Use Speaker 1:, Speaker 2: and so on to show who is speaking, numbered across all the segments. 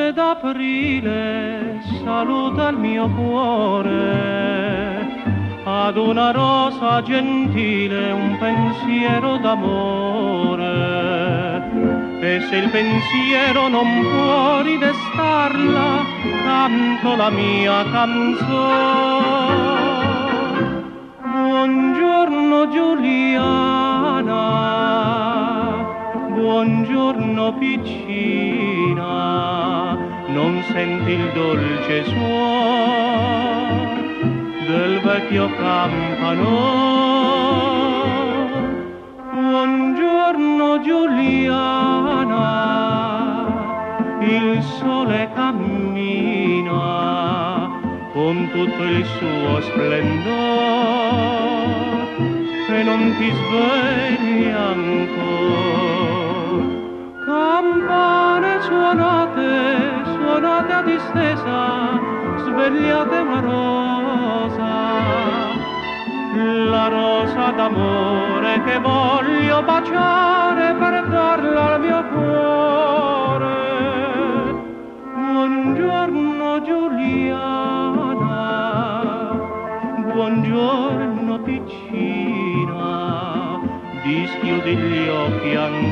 Speaker 1: nube d'aprile saluta il mio cuore, ad una rosa gentile un pensiero d'amore, e se il pensiero non può ridestarla, canto la mia canzone. Buongiorno Giuliana, buongiorno piccina, non senti il dolce suono del vecchio campanone? Buongiorno Giuliana, il sole cammina con tutto il suo splendore e non ti svegli ancora. Campane suonate, suonate a distesa, svegliate una rosa, la rosa d'amore che voglio baciare per darla al mio cuore. Buongiorno Giuliana, buongiorno piccina, dischiudi gli occhi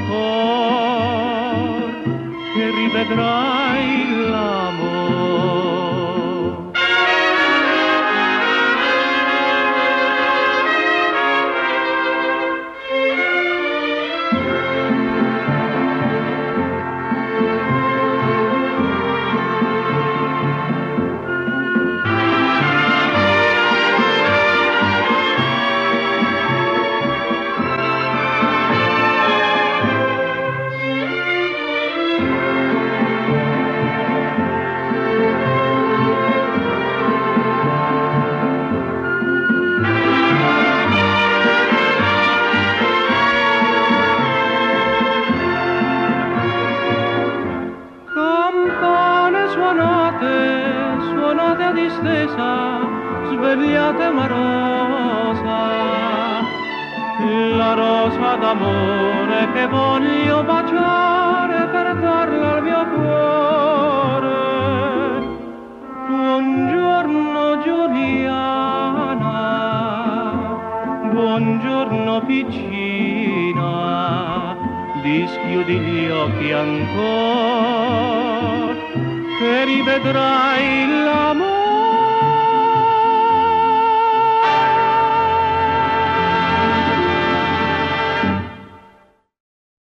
Speaker 1: ancora che rivedrai l'amore. Suonate a distesa, svegliate una rosa, la rosa d'amore che voglio baciare per darla al mio cuore. Buongiorno Giuliana, buongiorno piccina, dischiudi gli occhi ancora che rivedrai